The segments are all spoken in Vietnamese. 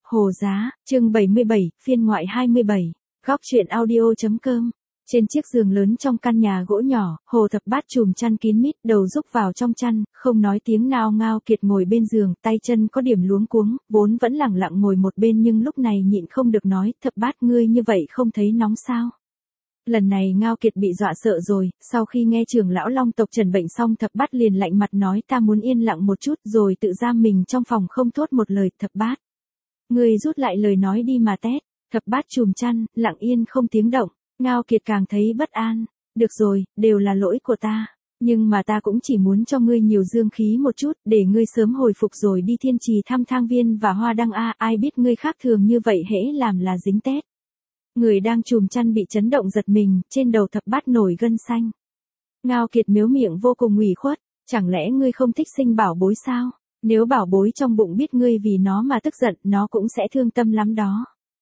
Hồ Giá, chương 77, phiên ngoại 27, góc truyện audio.com. Trên chiếc giường lớn trong căn nhà gỗ nhỏ, Hồ Thập Bát chùm chăn kín mít, đầu rúc vào trong chăn, không nói tiếng nào. Ngao Kiệt ngồi bên giường, tay chân có điểm luống cuống, vốn vẫn lẳng lặng ngồi một bên nhưng lúc này nhịn không được nói, Thập Bát ngươi như vậy không thấy nóng sao? Lần này Ngao Kiệt bị dọa sợ rồi, sau khi nghe trưởng lão Long tộc trần bệnh xong Thập Bát liền lạnh mặt nói ta muốn yên lặng một chút rồi tự giam mình trong phòng không thốt một lời. Thập Bát, ngươi rút lại lời nói đi mà tét. Thập Bát chùm chăn, lặng yên không tiếng động. Ngao Kiệt càng thấy bất an. Được rồi, đều là lỗi của ta. Nhưng mà ta cũng chỉ muốn cho ngươi nhiều dương khí một chút, để ngươi sớm hồi phục rồi đi thiên trì thăm Thang Viên và Hoa Đăng a. Ai biết ngươi khác thường như vậy hễ làm là dính tét. Người đang chùm chăn bị chấn động giật mình, trên đầu Thập Bát nổi gân xanh. Ngao Kiệt mếu miệng vô cùng ủy khuất, chẳng lẽ ngươi không thích sinh bảo bối sao? Nếu bảo bối trong bụng biết ngươi vì nó mà tức giận, nó cũng sẽ thương tâm lắm đó.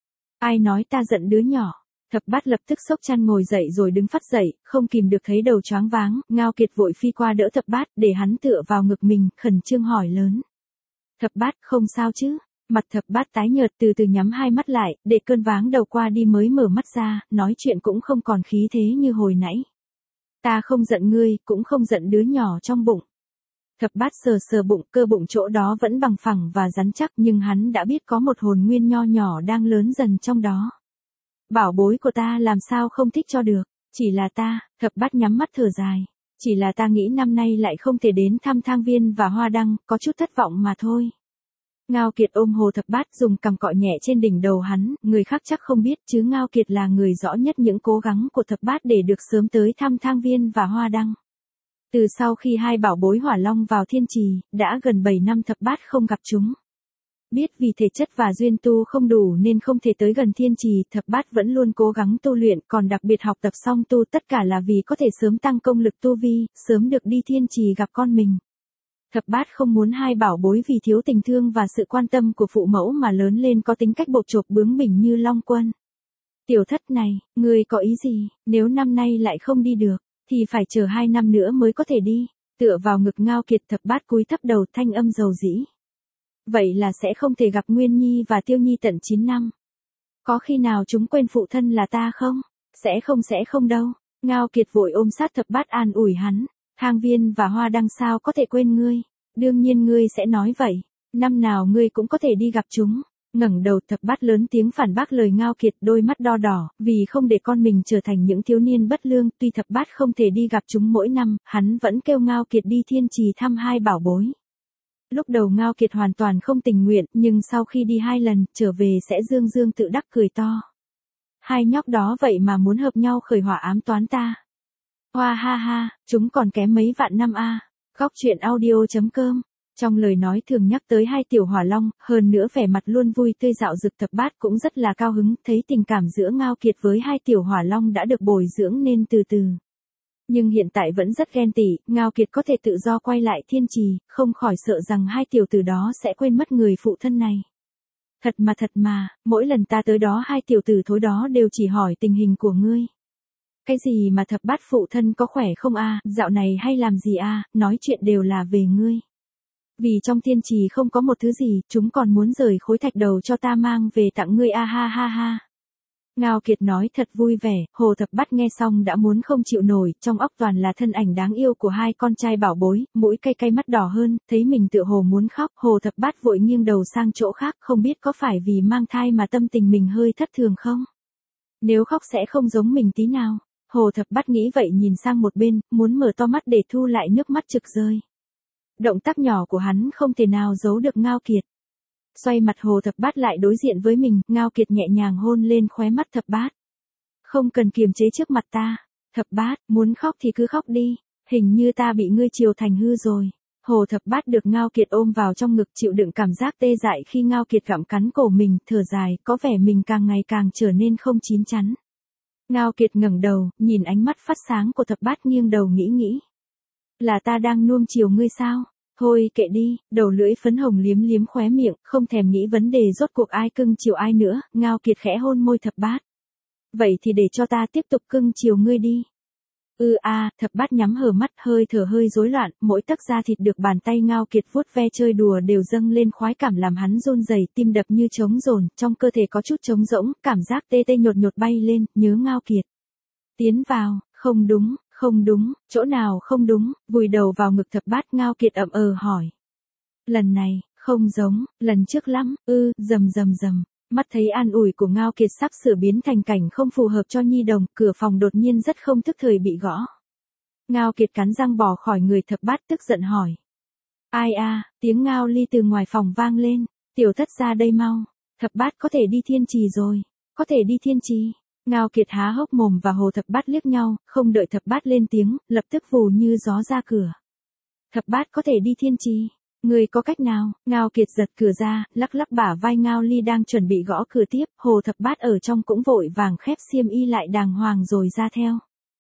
Ai nói ta giận đứa nhỏ? Thập Bát lập tức xốc chăn ngồi dậy rồi đứng phắt dậy, không kìm được thấy đầu choáng váng. Ngao Kiệt vội phi qua đỡ Thập Bát, để hắn tựa vào ngực mình, khẩn trương hỏi lớn. Thập Bát không sao chứ? Mặt Thập Bát tái nhợt, từ từ nhắm hai mắt lại, để cơn váng đầu qua đi mới mở mắt ra, nói chuyện cũng không còn khí thế như hồi nãy. Ta không giận ngươi, cũng không giận đứa nhỏ trong bụng. Thập Bát sờ sờ bụng, cơ bụng chỗ đó vẫn bằng phẳng và rắn chắc nhưng hắn đã biết có một hồn nguyên nho nhỏ đang lớn dần trong đó. Bảo bối của ta làm sao không thích cho được, chỉ là ta. Thập Bát nhắm mắt thở dài. Chỉ là ta nghĩ năm nay lại không thể đến thăm Thang Viên và Hoa Đăng, có chút thất vọng mà thôi. Ngao Kiệt ôm Hồ Thập Bát dùng cằm cọ nhẹ trên đỉnh đầu hắn, người khác chắc không biết chứ Ngao Kiệt là người rõ nhất những cố gắng của Thập Bát để được sớm tới thăm Thang Viên và Hoa Đăng. Từ sau khi hai bảo bối Hỏa Long vào thiên trì, đã gần 7 năm Thập Bát không gặp chúng. Biết vì thể chất và duyên tu không đủ nên không thể tới gần thiên trì, Thập Bát vẫn luôn cố gắng tu luyện, còn đặc biệt học tập song tu, tất cả là vì có thể sớm tăng công lực tu vi, sớm được đi thiên trì gặp con mình. Thập Bát không muốn hai bảo bối vì thiếu tình thương và sự quan tâm của phụ mẫu mà lớn lên có tính cách bộp chộp bướng bỉnh như Long Quân. Tiểu Thất này, ngươi có ý gì? Nếu năm nay lại không đi được, thì phải chờ 2 năm nữa mới có thể đi. Tựa vào ngực Ngao Kiệt, Thập Bát cúi thấp đầu, thanh âm dầu dĩ. Vậy là sẽ không thể gặp Nguyên Nhi và Tiêu Nhi tận 9 năm. Có khi nào chúng quên phụ thân là ta không? Sẽ không đâu. Ngao Kiệt vội ôm sát Thập Bát an ủi hắn. Thang Viên và Hoa Đăng sao có thể quên ngươi? Đương nhiên ngươi sẽ nói vậy. Năm nào ngươi cũng có thể đi gặp chúng. Ngẩng đầu, Thập Bát lớn tiếng phản bác lời Ngao Kiệt, đôi mắt đo đỏ, vì không để con mình trở thành những thiếu niên bất lương. Tuy Thập Bát không thể đi gặp chúng mỗi năm, hắn vẫn kêu Ngao Kiệt đi thiên trì thăm hai bảo bối. Lúc đầu Ngao Kiệt hoàn toàn không tình nguyện, nhưng sau khi đi 2 lần, trở về sẽ dương dương tự đắc cười to. Hai nhóc đó vậy mà muốn hợp nhau khởi hỏa ám toán ta. Hoa ha ha, chúng còn kém mấy vạn năm a. Góc truyện audio.com. Trong lời nói thường nhắc tới hai tiểu Hỏa Long, hơn nữa vẻ mặt luôn vui tươi dạo dực. Thập Bát cũng rất là cao hứng, thấy tình cảm giữa Ngao Kiệt với hai tiểu Hỏa Long đã được bồi dưỡng nên từ từ. Nhưng hiện tại vẫn rất ghen tị, Ngao Kiệt có thể tự do quay lại thiên trì, không khỏi sợ rằng hai tiểu tử đó sẽ quên mất người phụ thân này. Thật mà, mỗi lần ta tới đó hai tiểu tử thối đó đều chỉ hỏi tình hình của ngươi. Cái gì mà Thập Bát phụ thân có khỏe không a, dạo này hay làm gì a, nói chuyện đều là về ngươi. Vì trong thiên trì không có một thứ gì, chúng còn muốn rời khối thạch đầu cho ta mang về tặng ngươi a ha ha ha. Ngao Kiệt nói thật vui vẻ, Hồ Thập Bát nghe xong đã muốn không chịu nổi, trong óc toàn là thân ảnh đáng yêu của hai con trai bảo bối, mũi cay cay mắt đỏ hơn, thấy mình tựa hồ muốn khóc, Hồ Thập Bát vội nghiêng đầu sang chỗ khác, không biết có phải vì mang thai mà tâm tình mình hơi thất thường không? Nếu khóc sẽ không giống mình tí nào. Hồ Thập Bát nghĩ vậy nhìn sang một bên, muốn mở to mắt để thu lại nước mắt trực rơi. Động tác nhỏ của hắn không thể nào giấu được Ngao Kiệt. Xoay mặt Hồ Thập Bát lại đối diện với mình, Ngao Kiệt nhẹ nhàng hôn lên khóe mắt Thập Bát. Không cần kiềm chế trước mặt ta. Thập Bát, muốn khóc thì cứ khóc đi. Hình như ta bị ngươi chiều thành hư rồi. Hồ Thập Bát được Ngao Kiệt ôm vào trong ngực chịu đựng cảm giác tê dại khi Ngao Kiệt gặm cắn cổ mình, thở dài, có vẻ mình càng ngày càng trở nên không chín chắn. Ngao Kiệt ngẩng đầu, nhìn ánh mắt phát sáng của Thập Bát nghiêng đầu nghĩ. Là ta đang nuông chiều ngươi sao? Thôi kệ đi, đầu lưỡi phấn hồng liếm liếm khóe miệng, không thèm nghĩ vấn đề rốt cuộc ai cưng chiều ai nữa, Ngao Kiệt khẽ hôn môi Thập Bát. Vậy thì để cho ta tiếp tục cưng chiều ngươi đi. Thập Bát nhắm hờ mắt, hơi thở hơi rối loạn, mỗi tấc da thịt được bàn tay Ngao Kiệt vuốt ve chơi đùa đều dâng lên khoái cảm làm hắn run rẩy, tim đập như trống dồn, trong cơ thể có chút trống rỗng, cảm giác tê tê nhột nhột bay lên, nhớ Ngao Kiệt. Tiến vào, không đúng, chỗ nào không đúng, vùi đầu vào ngực Thập Bát, Ngao Kiệt ậm hỏi. Lần này, không giống, lần trước lắm, rầm. Mắt thấy an ủi của Ngao Kiệt sắp sửa biến thành cảnh không phù hợp cho nhi đồng, cửa phòng đột nhiên rất không thức thời bị gõ. Ngao Kiệt cắn răng bỏ khỏi người Thập Bát tức giận hỏi. Ai tiếng Ngao Ly từ ngoài phòng vang lên, tiểu thất ra đây mau, Thập Bát có thể đi thiên trì rồi, có thể đi thiên trì. Ngao Kiệt há hốc mồm và Hồ Thập Bát liếc nhau, không đợi Thập Bát lên tiếng, lập tức vù như gió ra cửa. Thập Bát có thể đi thiên trì. Người có cách nào? Ngao Kiệt giật cửa ra, lắc lắc bả vai Ngao Ly đang chuẩn bị gõ cửa tiếp, Hồ Thập Bát ở trong cũng vội vàng khép xiêm y lại đàng hoàng rồi ra theo.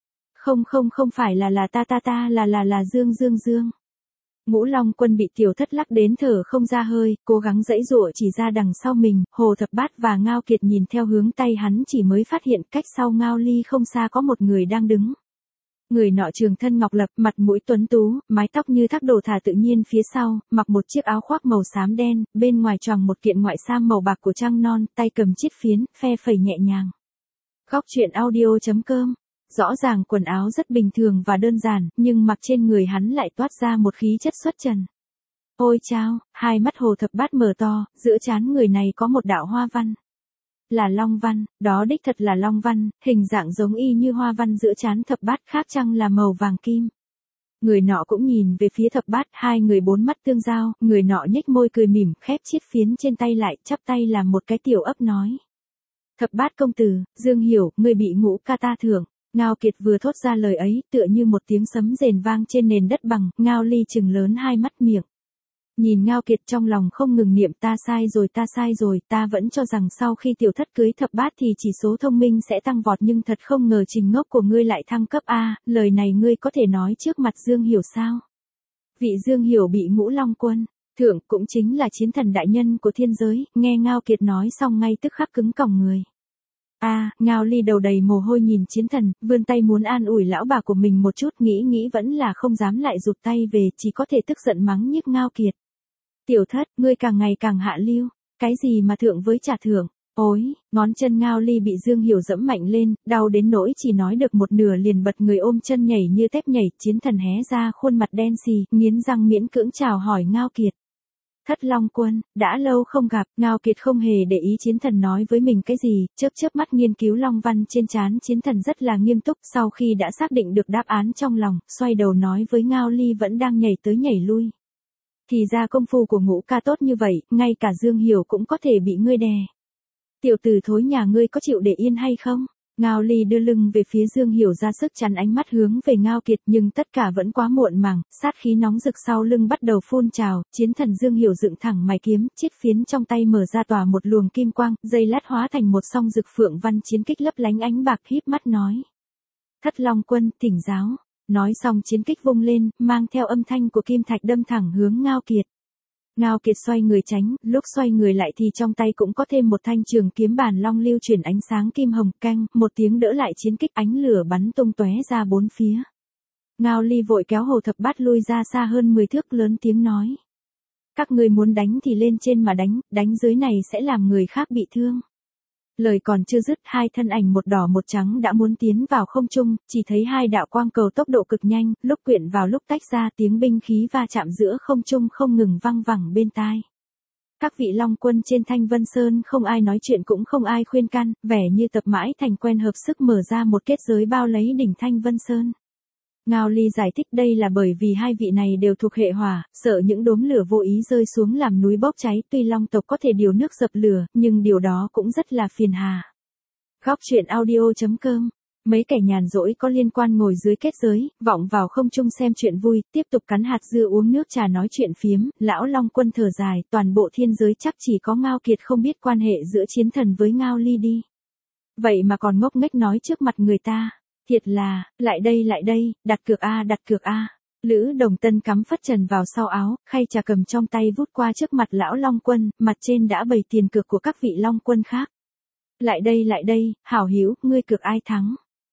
Không phải là ta là Dương. Ngũ Long Quân bị tiểu thất lắc đến thở không ra hơi, cố gắng giãy giụa chỉ ra đằng sau mình, Hồ Thập Bát và Ngao Kiệt nhìn theo hướng tay hắn chỉ mới phát hiện cách sau Ngao Ly không xa có một người đang đứng. Người nọ trường thân ngọc lập, mặt mũi tuấn tú, mái tóc như thác đổ thả tự nhiên phía sau, mặc một chiếc áo khoác màu xám đen, bên ngoài choàng một kiện ngoại sam màu bạc của trăng non, tay cầm chiếc phiến, phe phẩy nhẹ nhàng. Góc truyện audio.com. Rõ ràng quần áo rất bình thường và đơn giản, nhưng mặc trên người hắn lại toát ra một khí chất xuất trần. Ôi chao, hai mắt Hồ Thập Bát mở to, giữa trán người này có một đạo hoa văn. Là long văn, đó đích thật là long văn, hình dạng giống y như hoa văn giữa trán Thập Bát, khác chăng là màu vàng kim. Người nọ cũng nhìn về phía Thập Bát, hai người bốn mắt tương giao, người nọ nhếch môi cười mỉm, khép chiếc phiến trên tay lại, chắp tay làm một cái tiểu ấp nói. Thập Bát công tử, Dương Hiểu, người bị Ngũ ca ta thưởng. Ngao Kiệt vừa thốt ra lời ấy, tựa như một tiếng sấm rền vang trên nền đất bằng, Ngao Ly trừng lớn hai mắt miệng. Nhìn Ngao Kiệt trong lòng không ngừng niệm ta sai rồi, ta vẫn cho rằng sau khi tiểu thất cưới Thập Bát thì chỉ số thông minh sẽ tăng vọt, nhưng thật không ngờ trình ngốc của ngươi lại thăng cấp lời này ngươi có thể nói trước mặt Dương Hiểu sao? Vị Dương Hiểu bị Ngũ Long Quân thưởng, cũng chính là chiến thần đại nhân của thiên giới, nghe Ngao Kiệt nói xong ngay tức khắc cứng còng người. Ngao Ly đầu đầy mồ hôi nhìn chiến thần, vươn tay muốn an ủi lão bà của mình một chút, nghĩ vẫn là không dám lại rụt tay về, chỉ có thể tức giận mắng nhức Ngao Kiệt. Tiểu thất, ngươi càng ngày càng hạ lưu, cái gì mà thượng với trả thưởng, ôi, ngón chân Ngao Ly bị Dương Hiểu dẫm mạnh lên, đau đến nỗi chỉ nói được một nửa liền bật người ôm chân nhảy như tép nhảy, chiến thần hé ra khuôn mặt đen xì, nghiến răng miễn cưỡng chào hỏi Ngao Kiệt. Thất Long Quân, đã lâu không gặp, Ngao Kiệt không hề để ý chiến thần nói với mình cái gì, chớp mắt nghiên cứu long văn trên trán chiến thần rất là nghiêm túc, sau khi đã xác định được đáp án trong lòng, xoay đầu nói với Ngao Ly vẫn đang nhảy tới nhảy lui. Thì ra công phu của Ngũ ca tốt như vậy, ngay cả Dương Hiểu cũng có thể bị ngươi đè. Tiểu tử thối nhà ngươi có chịu để yên hay không? Ngao Ly đưa lưng về phía Dương Hiểu ra sức chắn ánh mắt hướng về Ngao Kiệt, nhưng tất cả vẫn quá muộn màng, sát khí nóng rực sau lưng bắt đầu phun trào, chiến thần Dương Hiểu dựng thẳng mày kiếm, chiếc phiến trong tay mở ra tỏa một luồng kim quang, dây lát hóa thành một song rực phượng văn chiến kích lấp lánh ánh bạc, híp mắt nói. Thất Long Quân, thỉnh giáo. Nói xong chiến kích vung lên, mang theo âm thanh của kim thạch đâm thẳng hướng Ngao Kiệt. Ngao Kiệt xoay người tránh, lúc xoay người lại thì trong tay cũng có thêm một thanh trường kiếm bản long lưu chuyển ánh sáng kim hồng, canh, một tiếng đỡ lại chiến kích, ánh lửa bắn tung tóe ra bốn phía. Ngao Ly vội kéo Hồ Thập Bát lui ra xa hơn 10 thước, lớn tiếng nói. Các người muốn đánh thì lên trên mà đánh dưới này sẽ làm người khác bị thương. Lời còn chưa dứt, hai thân ảnh một đỏ một trắng đã muốn tiến vào không trung, chỉ thấy hai đạo quang cầu tốc độ cực nhanh, lúc quyện vào lúc tách ra, tiếng binh khí va chạm giữa không trung không ngừng vang vẳng bên tai. Các vị Long Quân trên Thanh Vân Sơn không ai nói chuyện cũng không ai khuyên can, vẻ như tập mãi thành quen, hợp sức mở ra một kết giới bao lấy đỉnh Thanh Vân Sơn. Ngao Ly giải thích đây là bởi vì hai vị này đều thuộc hệ hỏa, sợ những đốm lửa vô ý rơi xuống làm núi bốc cháy, tuy Long tộc có thể điều nước dập lửa, nhưng điều đó cũng rất là phiền hà. Góc truyện audio.com. Mấy kẻ nhàn rỗi có liên quan ngồi dưới kết giới, vọng vào không trung xem chuyện vui, tiếp tục cắn hạt dưa uống nước trà nói chuyện phiếm, lão Long Quân thở dài, toàn bộ thiên giới chắc chỉ có Ngao Kiệt không biết quan hệ giữa chiến thần với Ngao Ly đi. Vậy mà còn ngốc nghếch nói trước mặt người ta. Thiệt là, lại đây, đặt cược a. Lữ Đồng Tân cắm phất trần vào sau áo, khay trà cầm trong tay vút qua trước mặt lão Long Quân, mặt trên đã bày tiền cược của các vị Long Quân khác. Lại đây, hảo hữu, ngươi cược ai thắng?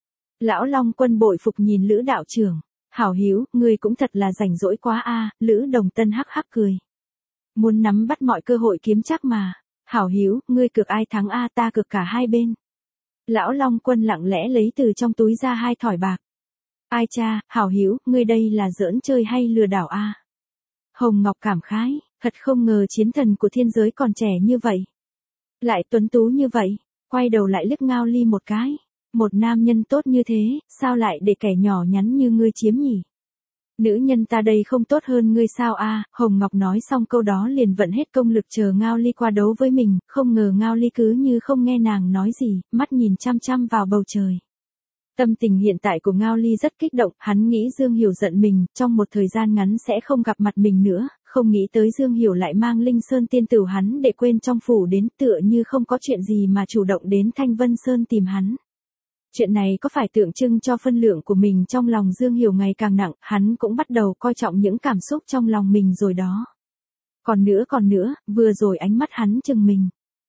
Lão Long Quân bội phục nhìn Lữ đạo trưởng. Hảo Hữu, ngươi cũng thật là rảnh rỗi quá a. Lữ Đồng Tân hắc hắc cười. Muốn nắm bắt mọi cơ hội kiếm chắc mà. Hảo Hữu, ngươi cược ai thắng a, ta cược cả hai bên. Lão Long Quân lặng lẽ lấy từ trong túi ra 2 thỏi bạc. Ai cha, Hảo Hữu, ngươi đây là giỡn chơi hay lừa đảo a? Hồng Ngọc cảm khái, thật không ngờ chiến thần của thiên giới còn trẻ như vậy. Lại tuấn tú như vậy, quay đầu lại liếc Ngao Ly một cái. Một nam nhân tốt như thế, sao lại để kẻ nhỏ nhắn như ngươi chiếm nhỉ? Nữ nhân ta đây không tốt hơn ngươi sao a? Hồng Ngọc nói xong câu đó liền vận hết công lực chờ Ngao Ly qua đấu với mình, không ngờ Ngao Ly cứ như không nghe nàng nói gì, mắt nhìn chăm chăm vào bầu trời. Tâm tình hiện tại của Ngao Ly rất kích động, hắn nghĩ Dương Hiểu giận mình, trong một thời gian ngắn sẽ không gặp mặt mình nữa, không nghĩ tới Dương Hiểu lại mang Linh Sơn tiên tử hắn để quên trong phủ đến, tựa như không có chuyện gì mà chủ động đến Thanh Vân Sơn tìm hắn. Chuyện này có phải tượng trưng cho phân lượng của mình trong lòng Dương Hiểu ngày càng nặng, hắn cũng bắt đầu coi trọng những cảm xúc trong lòng mình rồi đó. Còn nữa, vừa rồi ánh mắt hắn chừng mình.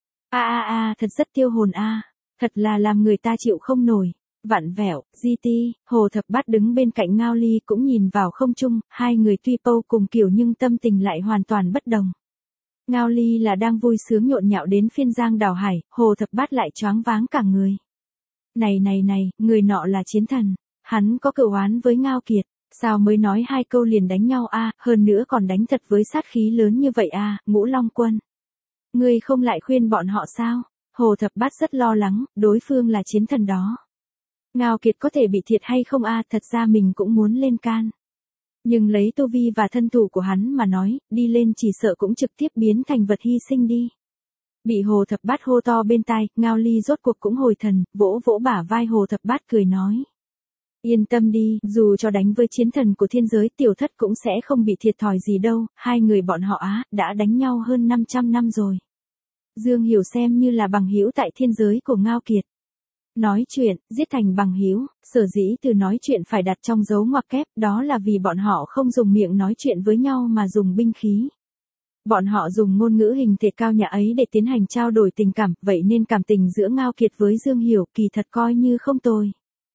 Thật rất tiêu hồn a, thật là làm người ta chịu không nổi. Vặn vẹo, GT, Hồ Thập Bát đứng bên cạnh Ngao Ly cũng nhìn vào không trung, hai người tuy pâu cùng kiểu nhưng tâm tình lại hoàn toàn bất đồng. Ngao Ly là đang vui sướng nhộn nhạo đến phiên giang đảo hải, Hồ Thập Bát lại choáng váng cả người. Này, người nọ là chiến thần, hắn có cựu oán với Ngao Kiệt, sao mới nói 2 câu liền đánh nhau a, hơn nữa còn đánh thật với sát khí lớn như vậy a, Ngũ Long Quân. Ngươi không lại khuyên bọn họ sao? Hồ Thập Bát rất lo lắng, đối phương là chiến thần đó. Ngao Kiệt có thể bị thiệt hay không a, thật ra mình cũng muốn lên can. Nhưng lấy tu vi và thân thủ của hắn mà nói, đi lên chỉ sợ cũng trực tiếp biến thành vật hy sinh đi. Bị Hồ Thập Bát hô to bên tai, Ngao Ly rốt cuộc cũng hồi thần, vỗ vỗ bả vai Hồ Thập Bát cười nói. Yên tâm đi, dù cho đánh với chiến thần của thiên giới tiểu thất cũng sẽ không bị thiệt thòi gì đâu, hai người bọn họ đã đánh nhau hơn 500 năm rồi. Dương Hiểu xem như là bằng hữu tại thiên giới của Ngao Kiệt. Nói chuyện, giết thành bằng hữu, sở dĩ từ nói chuyện phải đặt trong dấu ngoặc kép, đó là vì bọn họ không dùng miệng nói chuyện với nhau mà dùng binh khí. Bọn họ dùng ngôn ngữ hình thể cao nhã ấy để tiến hành trao đổi tình cảm, vậy nên cảm tình giữa Ngao Kiệt với Dương Hiểu kỳ thật coi như không tồi.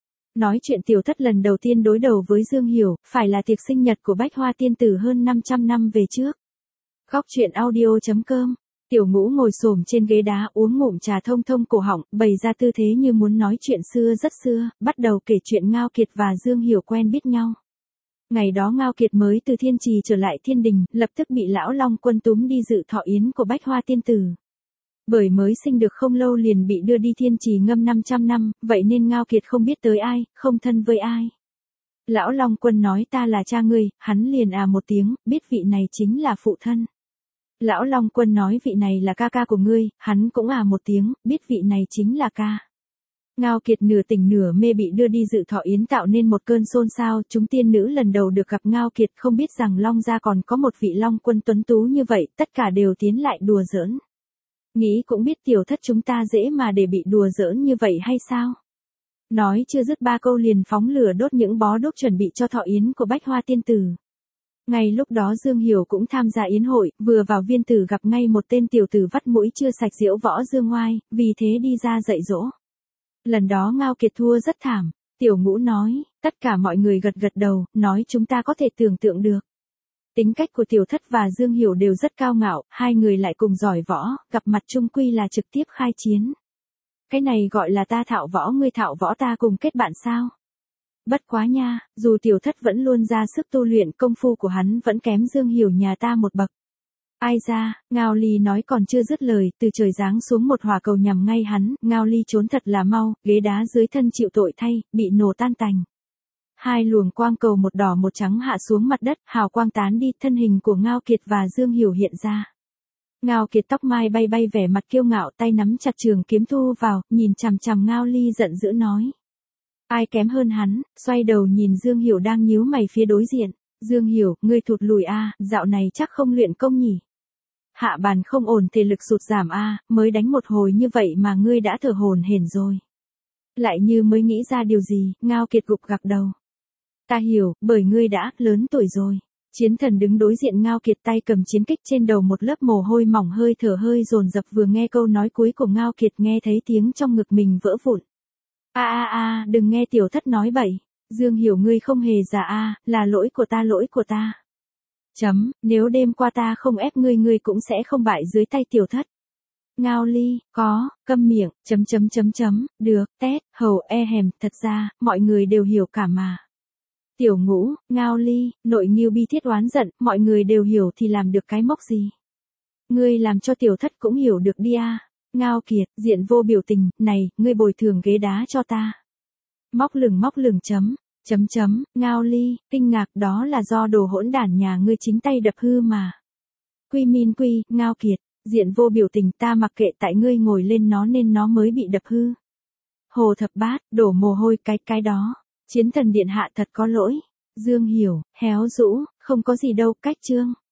Nói chuyện tiểu thất lần đầu tiên đối đầu với Dương Hiểu, phải là tiệc sinh nhật của Bách Hoa Tiên Tử hơn 500 năm về trước. Góc truyện audio.com. Tiểu Ngũ ngồi xổm trên ghế đá uống ngụm trà thông thông cổ họng, bày ra tư thế như muốn nói chuyện xưa rất xưa, bắt đầu kể chuyện Ngao Kiệt và Dương Hiểu quen biết nhau. Ngày đó Ngao Kiệt mới từ Thiên Trì trở lại Thiên Đình, lập tức bị Lão Long Quân túm đi dự thọ yến của Bách Hoa Tiên Tử. Bởi mới sinh được không lâu liền bị đưa đi Thiên Trì ngâm 500 năm, vậy nên Ngao Kiệt không biết tới ai, không thân với ai. Lão Long Quân nói ta là cha ngươi, hắn liền một tiếng, biết vị này chính là phụ thân. Lão Long Quân nói vị này là ca ca của ngươi, hắn cũng một tiếng, biết vị này chính là ca. Ngao Kiệt nửa tỉnh nửa mê bị đưa đi dự thọ yến tạo nên một cơn xôn xao, chúng tiên nữ lần đầu được gặp Ngao Kiệt không biết rằng Long gia còn có một vị Long Quân tuấn tú như vậy, tất cả đều tiến lại đùa giỡn. Nghĩ cũng biết tiểu thất chúng ta dễ mà để bị đùa giỡn như vậy hay sao? Nói chưa dứt 3 câu liền phóng lửa đốt những bó đuốc chuẩn bị cho thọ yến của Bách Hoa Tiên Tử. Ngay lúc đó Dương Hiểu cũng tham gia yến hội, vừa vào viên tử gặp ngay một tên tiểu tử vắt mũi chưa sạch diễu võ Dương Ngoai, vì thế đi ra dạy dỗ. Lần đó Ngao Kiệt thua rất thảm, Tiểu Ngũ nói, tất cả mọi người gật gật đầu, nói chúng ta có thể tưởng tượng được. Tính cách của Tiểu Thất và Dương Hiểu đều rất cao ngạo, hai người lại cùng giỏi võ, gặp mặt chung quy là trực tiếp khai chiến. Cái này gọi là ta thạo võ ngươi thạo võ ta cùng kết bạn sao? Bất quá nha, dù Tiểu Thất vẫn luôn ra sức tu luyện công phu của hắn vẫn kém Dương Hiểu nhà ta một bậc. Ai ra, Ngao Ly nói còn chưa dứt lời, từ trời giáng xuống một hỏa cầu nhằm ngay hắn, Ngao Ly trốn thật là mau, ghế đá dưới thân chịu tội thay, bị nổ tan tành. 2 luồng quang cầu một đỏ một trắng hạ xuống mặt đất, hào quang tán đi, thân hình của Ngao Kiệt và Dương Hiểu hiện ra. Ngao Kiệt tóc mai bay bay vẻ mặt kiêu ngạo tay nắm chặt trường kiếm thu vào, nhìn chằm chằm Ngao Ly giận dữ nói. Ai kém hơn hắn, xoay đầu nhìn Dương Hiểu đang nhíu mày phía đối diện. Dương Hiểu, ngươi thụt lùi dạo này chắc không luyện công nhỉ. Hạ bàn không ổn thể lực sụt giảm mới đánh một hồi như vậy mà ngươi đã thở hổn hển rồi. Lại như mới nghĩ ra điều gì, Ngao Kiệt gục gặc đầu. Ta hiểu, bởi ngươi đã lớn tuổi rồi. Chiến thần đứng đối diện Ngao Kiệt tay cầm chiến kích trên đầu một lớp mồ hôi mỏng hơi thở hơi dồn dập vừa nghe câu nói cuối của Ngao Kiệt nghe thấy tiếng trong ngực mình vỡ vụn. Đừng nghe tiểu thất nói bậy. Dương Hiểu ngươi không hề già là lỗi của ta. Nếu đêm qua ta không ép ngươi ngươi cũng sẽ không bại dưới tay tiểu thất. Ngao Ly, câm miệng, được, tét, hầu hèm, thật ra, mọi người đều hiểu cả mà. Tiểu Ngũ, Ngao Ly, nội Ngưu bi thiết oán giận, mọi người đều hiểu thì làm được cái mốc gì. Ngươi làm cho tiểu thất cũng hiểu được đi Ngao Kiệt, Diện Vô biểu tình, này, ngươi bồi thường ghế đá cho ta. Móc lửng Ngao Ly, kinh ngạc đó là do đồ hỗn đản nhà ngươi chính tay đập hư mà. Quy, Ngao Kiệt, Diện Vô biểu tình ta mặc kệ tại ngươi ngồi lên nó nên nó mới bị đập hư. Hồ Thập Bát, đổ mồ hôi cái đó. Chiến thần điện hạ thật có lỗi. Dương Hiểu, héo rũ, không có gì đâu, cách trương.